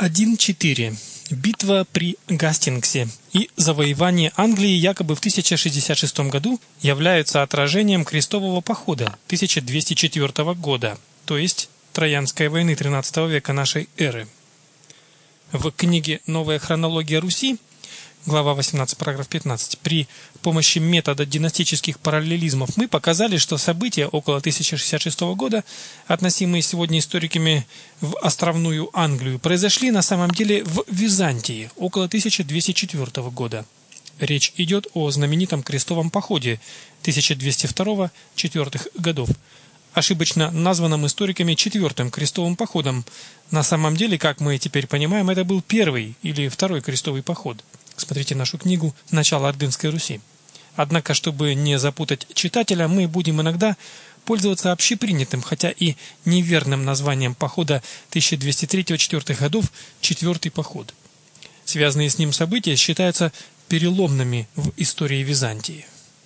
1.4. Битва при Гастингсе и завоевание Англии якобы в 1066 году являются отражением крестового похода 1204 года, то есть Троянской войны XIII века нашей эры. В книге «Новая хронология Руси», глава 18, параграф 15, при помощи метода династических параллелизмов мы показали, что события около 1066 года, относимые сегодня историками в островную Англию, произошли на самом деле в Византии около 1204 года. Речь идет о знаменитом крестовом походе 1202-4 годов, ошибочно названным историками четвертым крестовым походом. На самом деле, как мы теперь понимаем, это был первый или второй крестовый поход. Смотрите нашу книгу «Начало Ордынской Руси». Однако, чтобы не запутать читателя, мы будем иногда пользоваться общепринятым, хотя и неверным названием похода 1203-4 годов «Четвертый поход». Связанные с ним события считаются переломными в истории Византии.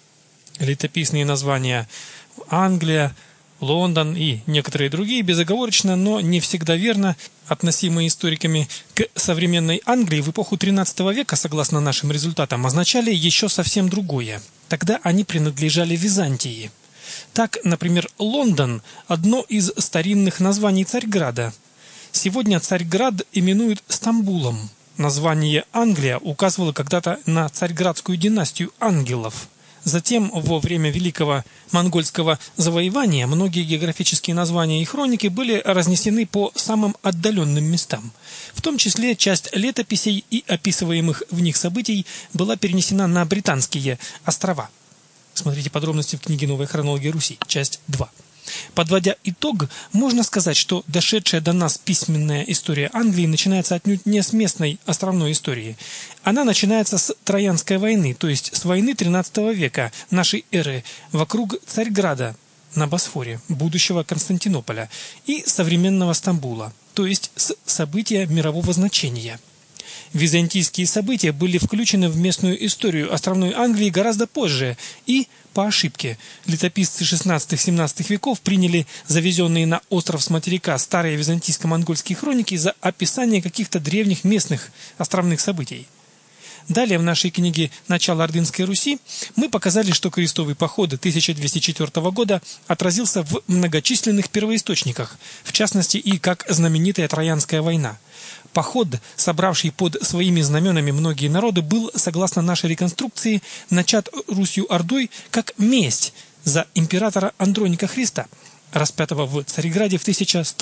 Летописные названия Англия, Лондон и некоторые другие безоговорочно, но не всегда верно, относимые историками к современной Англии в эпоху XIII века, согласно нашим результатам, означали еще совсем другое. Тогда они принадлежали Византии. Так, например, Лондон – одно из старинных названий Царьграда. Сегодня Царьград именуют Стамбулом. Название Англия указывало когда-то на царьградскую династию ангелов. Затем, во время Великого монгольского завоевания, многие географические названия и хроники были разнесены по самым отдаленным местам. В том числе часть летописей и описываемых в них событий была перенесена на Британские острова. Смотрите подробности в книге «Новая хронология Руси», часть 2. Подводя итог, можно сказать, что дошедшая до нас письменная история Англии начинается отнюдь не с местной островной истории. Она начинается с Троянской войны, то есть с войны XIII века нашей эры вокруг Царьграда на Босфоре, будущего Константинополя, и современного Стамбула, то есть с события мирового значения. Византийские события были включены в местную историю островной Англии гораздо позже и, по ошибке, летописцы XVI-XVII веков приняли завезенные на остров с материка старые византийско-монгольские хроники за описание каких-то древних местных островных событий. Далее в нашей книге «Начало Ордынской Руси» мы показали, что крестовый поход 1204 года отразился в многочисленных первоисточниках, в частности и как знаменитая Троянская война. Поход, собравший под своими знаменами многие народы, был, согласно нашей реконструкции, начат Русью-Ордой как месть за императора Андроника Христа, распятого в Царьграде в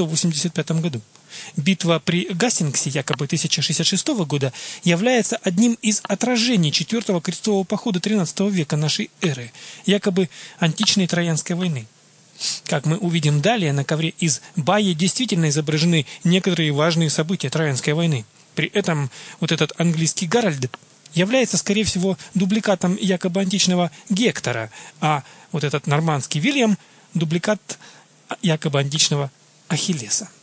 1185 году. Битва при Гастингсе, якобы 1066 года, является одним из отражений четвертого крестового похода XIII века нашей эры, якобы античной Троянской войны. Как мы увидим далее, на ковре из Баи действительно изображены некоторые важные события Троянской войны. При этом вот этот английский Гарольд является, скорее всего, дубликатом якобы античного Гектора, а вот этот нормандский Вильям – дубликат якобы античного Ахиллеса.